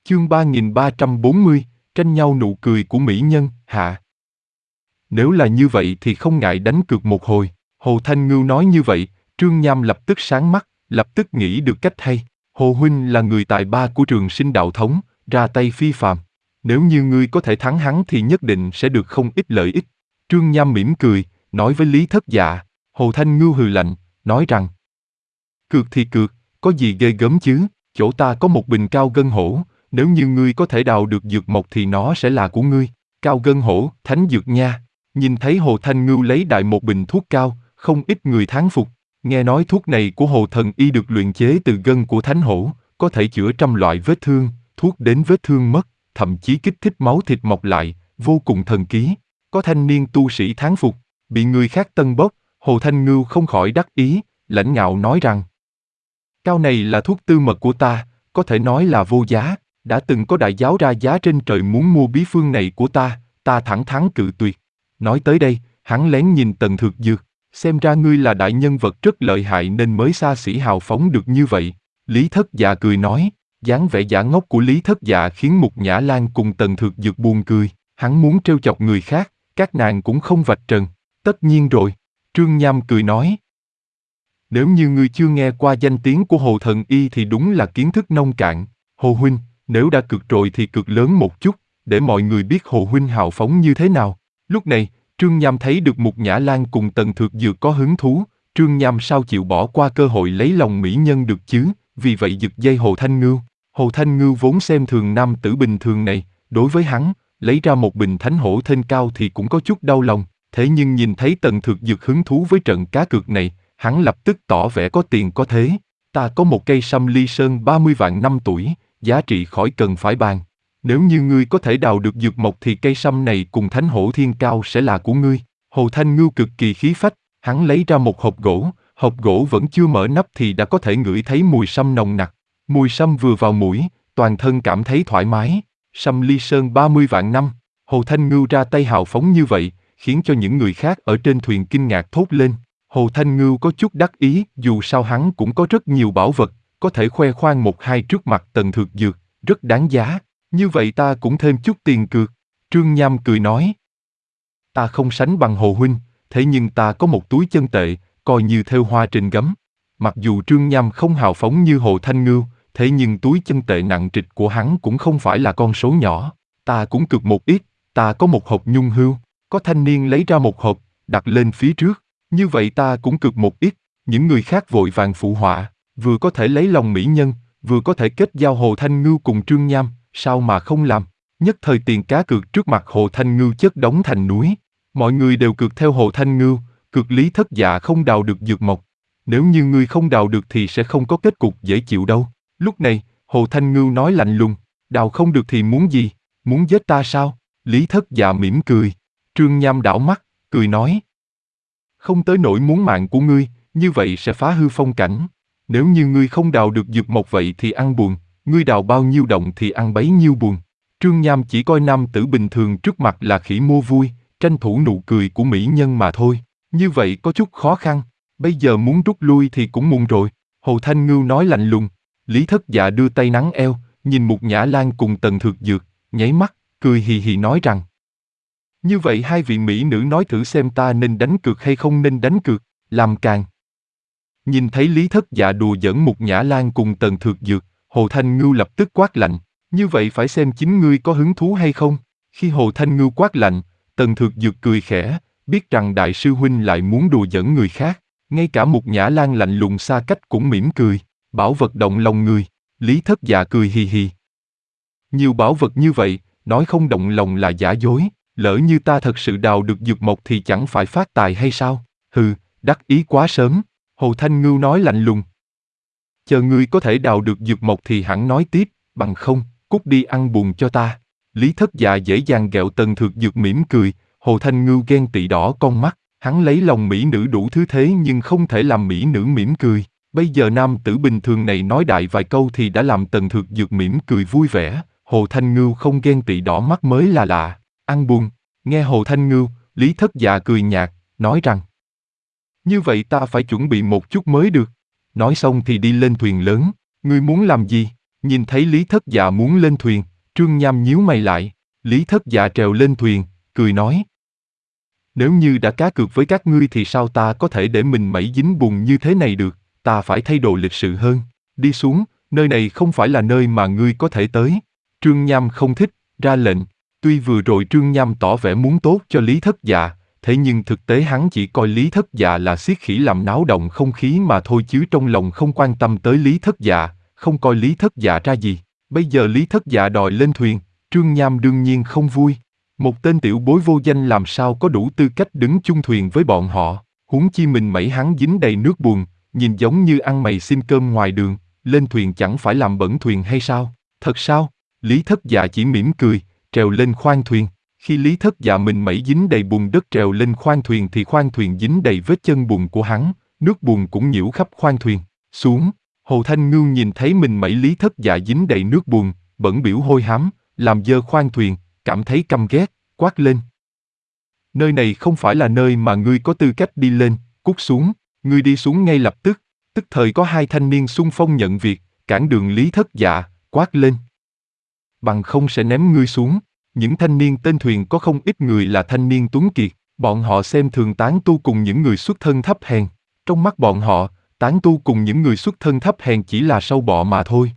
Chương 3340, tranh nhau nụ cười của mỹ nhân, hạ. Nếu là như vậy thì không ngại đánh cược một hồi. Hồ Thanh Ngưu nói như vậy, Trương Nham lập tức sáng mắt, lập tức nghĩ được cách hay. Hồ huynh là người tài ba của Trường Sinh đạo thống, ra tay phi phàm. Nếu như ngươi có thể thắng hắn thì nhất định sẽ được không ít lợi ích. Trương Nham mỉm cười, nói với Lý Thất Dạ. Hồ Thanh Ngưu hừ lạnh, nói rằng: cược thì cược, có gì ghê gớm chứ, chỗ ta có một bình cao gân hổ, nếu như ngươi có thể đào được dược mộc thì nó sẽ là của ngươi. Cao gân hổ, thánh dược nha. Nhìn thấy Hồ Thanh Ngưu lấy đại một bình thuốc cao, không ít người thán phục. Nghe nói thuốc này của Hồ Thần Y được luyện chế từ gân của thánh hổ, có thể chữa trăm loại vết thương, thuốc đến vết thương mất, thậm chí kích thích máu thịt mọc lại, vô cùng thần kỳ. Có thanh niên tu sĩ thán phục, bị người khác tân bốc, Hồ Thanh Ngưu không khỏi đắc ý, lãnh ngạo nói rằng: cao này là thuốc tư mật của ta, có thể nói là vô giá, đã từng có đại giáo ra giá trên trời muốn mua bí phương này của ta thẳng thắn cự tuyệt. Nói tới đây, hắn lén nhìn Tần Thược Dược, xem ra ngươi là đại nhân vật rất lợi hại nên mới xa xỉ hào phóng được như vậy. Lý Thất Dạ cười nói, dáng vẻ giả ngốc của Lý Thất Dạ khiến Mục Nhã Lan cùng Tần Thược Dược buồn cười, hắn muốn trêu chọc người khác, các nàng cũng không vạch trần. Tất nhiên rồi, Trương Nham cười nói. Nếu như ngươi chưa nghe qua danh tiếng của Hồ Thần Y thì đúng là kiến thức nông cạn. Hồ huynh, nếu đã cược rồi thì cược lớn một chút, để mọi người biết Hồ huynh hào phóng như thế nào. Lúc này, Trương Nham thấy được Mục Nhã Lan cùng Tần Thược Dược có hứng thú, Trương Nham sao chịu bỏ qua cơ hội lấy lòng mỹ nhân được chứ, vì vậy giật dây Hồ Thanh Ngưu. Hồ Thanh Ngưu vốn xem thường nam tử bình thường này, đối với hắn, lấy ra một bình thánh hổ thênh cao thì cũng có chút đau lòng, thế nhưng nhìn thấy Tần Thược Dược hứng thú với trận cá cược này, hắn lập tức tỏ vẻ có tiền có thế. Ta có một cây sâm ly sơn 30 vạn năm tuổi, giá trị khỏi cần phải bàn. Nếu như ngươi có thể đào được dược mộc thì cây sâm này cùng thánh hổ thiên cao sẽ là của ngươi. Hồ Thanh Ngưu cực kỳ khí phách, hắn lấy ra một hộp gỗ vẫn chưa mở nắp thì đã có thể ngửi thấy mùi sâm nồng nặc. Mùi sâm vừa vào mũi, toàn thân cảm thấy thoải mái. Sâm ly sơn 30 vạn năm, Hồ Thanh Ngưu ra tay hào phóng như vậy, khiến cho những người khác ở trên thuyền kinh ngạc thốt lên. Hồ Thanh Ngưu có chút đắc ý, dù sao hắn cũng có rất nhiều bảo vật, có thể khoe khoang một hai trước mặt Tần Thược Dược, rất đáng giá. Như vậy ta cũng thêm chút tiền cược. Trương Nham cười nói. Ta không sánh bằng Hồ huynh, thế nhưng ta có một túi chân tệ, coi như thêu hoa trên gấm. Mặc dù Trương Nham không hào phóng như Hồ Thanh Ngưu, thế nhưng túi chân tệ nặng trịch của hắn cũng không phải là con số nhỏ. Ta cũng cược một ít, ta có một hộp nhung hươu. Có thanh niên lấy ra một hộp, đặt lên phía trước. Như vậy ta cũng cược một ít. Những người khác vội vàng phụ họa, vừa có thể lấy lòng mỹ nhân, vừa có thể kết giao Hồ Thanh Ngưu cùng Trương Nham, sao mà không làm. Nhất thời tiền cá cược trước mặt Hồ Thanh Ngưu chất đống thành núi. Mọi người đều cược theo Hồ Thanh Ngưu, cược Lý Thất Dạ không đào được dược mộc. Nếu như ngươi không đào được thì sẽ không có kết cục dễ chịu đâu. Lúc này, Hồ Thanh Ngưu nói lạnh lùng, đào không được thì muốn gì, muốn giết ta sao? Lý Thất Dạ mỉm cười. Trương Nham đảo mắt, cười nói. Không tới nỗi muốn mạng của ngươi, như vậy sẽ phá hư phong cảnh. Nếu như ngươi không đào được dược mộc vậy thì ăn buồn, ngươi đào bao nhiêu động thì ăn bấy nhiêu buồn. Trương Nham chỉ coi nam tử bình thường trước mặt là khỉ mua vui, tranh thủ nụ cười của mỹ nhân mà thôi. Như vậy có chút khó khăn, bây giờ muốn rút lui thì cũng muộn rồi. Hồ Thanh Ngưu nói lạnh lùng. Lý Thất Dạ đưa tay nắng eo, nhìn Mục Nhã Lan cùng Tần Thược Dược, nháy mắt, cười hì hì nói rằng. Như vậy hai vị mỹ nữ nói thử xem ta nên đánh cược hay không nên đánh cược, làm càng. Nhìn thấy Lý Thất Dạ đùa giỡn Mục Nhã Lan cùng Tần Thược Dược, Hồ Thanh Ngưu lập tức quát lạnh, như vậy phải xem chính ngươi có hứng thú hay không. Khi Hồ Thanh Ngưu quát lạnh, Tần Thược Dược cười khẽ, biết rằng đại sư huynh lại muốn đùa giỡn người khác, ngay cả Mục Nhã Lan lạnh lùng xa cách cũng mỉm cười, bảo vật động lòng người. Lý Thất Dạ cười hì hì. Nhiều bảo vật như vậy, nói không động lòng là giả dối, lỡ như ta thật sự đào được dược mộc thì chẳng phải phát tài hay sao? Hừ, đắc ý quá sớm. Hồ Thanh Ngưu nói lạnh lùng. Chờ ngươi có thể đào được dược mộc thì hẳn nói tiếp, bằng không, cút đi ăn buồn cho ta. Lý Thất Dạ dễ dàng ghẹo Tần Thược Dược mỉm cười, Hồ Thanh Ngưu ghen tị đỏ con mắt, hắn lấy lòng mỹ nữ đủ thứ thế nhưng không thể làm mỹ nữ mỉm cười. Bây giờ nam tử bình thường này nói đại vài câu thì đã làm Tần Thược Dược mỉm cười vui vẻ, Hồ Thanh Ngưu không ghen tị đỏ mắt mới là lạ. Ăn buồn, nghe Hồ Thanh Ngưu, Lý Thất Dạ cười nhạt, nói rằng. Như vậy ta phải chuẩn bị một chút mới được. Nói xong thì đi lên thuyền lớn, ngươi muốn làm gì? Nhìn thấy Lý Thất Dạ muốn lên thuyền, Trương Nham nhíu mày lại. Lý Thất Dạ trèo lên thuyền, cười nói. Nếu như đã cá cược với các ngươi thì sao ta có thể để mình mẩy dính bùn như thế này được, ta phải thay đổi lịch sự hơn. Đi xuống, nơi này không phải là nơi mà ngươi có thể tới. Trương Nham không thích, ra lệnh. Tuy vừa rồi Trương Nham tỏ vẻ muốn tốt cho Lý Thất Dạ, thế nhưng thực tế hắn chỉ coi Lý Thất Dạ là xiết khỉ làm náo động không khí mà thôi, chứ trong lòng không quan tâm tới Lý Thất Dạ, không coi Lý Thất Dạ ra gì. Bây giờ Lý Thất Dạ đòi lên thuyền, Trương Nham đương nhiên không vui. Một tên tiểu bối vô danh làm sao có đủ tư cách đứng chung thuyền với bọn họ, huống chi mình mẩy hắn dính đầy nước bùn, nhìn giống như ăn mày xin cơm ngoài đường, lên thuyền chẳng phải làm bẩn thuyền hay sao? Thật sao? Lý Thất Dạ chỉ mỉm cười, trèo lên khoang thuyền. Khi Lý Thất Dạ mình mẩy dính đầy bùn đất trèo lên khoang thuyền thì khoang thuyền dính đầy vết chân bùn của hắn, nước bùn cũng nhiễu khắp khoang thuyền. Xuống, Hồ Thanh Ngưu nhìn thấy mình mẩy Lý Thất Dạ dính đầy nước bùn, bẩn bỉu hôi hám, làm dơ khoang thuyền, cảm thấy căm ghét, quát lên. Nơi này không phải là nơi mà ngươi có tư cách đi lên, cút xuống, ngươi đi xuống ngay lập tức. Tức thời có hai thanh niên xung phong nhận việc, cản đường Lý Thất Dạ, quát lên. Bằng không sẽ ném ngươi xuống. Những thanh niên tên thuyền có không ít người là thanh niên tuấn kiệt, bọn họ xem thường tán tu cùng những người xuất thân thấp hèn. Trong mắt bọn họ, tán tu cùng những người xuất thân thấp hèn chỉ là sâu bọ mà thôi.